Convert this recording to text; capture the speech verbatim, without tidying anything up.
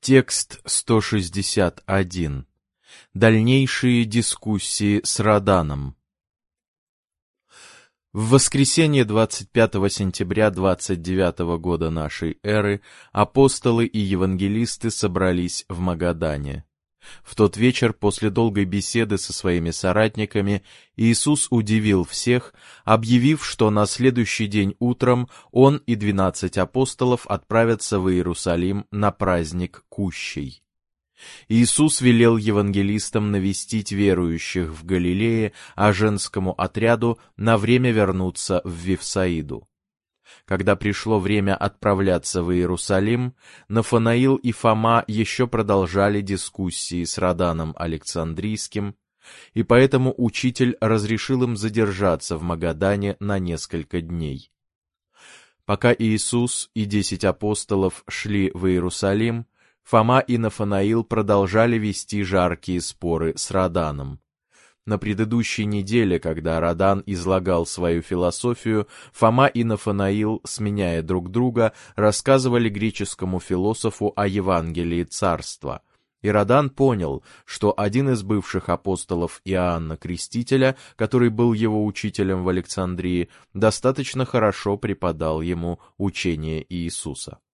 Текст сто шестьдесят один. Дальнейшие дискуссии с Роданом. В воскресенье двадцать пятого сентября двадцать девятого года нашей эры апостолы и евангелисты собрались в Магадане. В тот вечер, после долгой беседы со своими соратниками, Иисус удивил всех, объявив, что на следующий день утром Он и двенадцать апостолов отправятся в Иерусалим на праздник Кущей. Иисус велел евангелистам навестить верующих в Галилее, а женскому отряду на время вернуться в Вифсаиду. Когда пришло время отправляться в Иерусалим, Нафанаил и Фома еще продолжали дискуссии с Роданом Александрийским, и поэтому учитель разрешил им задержаться в Магадане на несколько дней. Пока Иисус и десять апостолов шли в Иерусалим, Фома и Нафанаил продолжали вести жаркие споры с Роданом. На предыдущей неделе, когда Родан излагал свою философию, Фома и Нафанаил, сменяя друг друга, рассказывали греческому философу о Евангелии Царства. И Родан понял, что один из бывших апостолов Иоанна Крестителя, который был его учителем в Александрии, достаточно хорошо преподал ему учение Иисуса.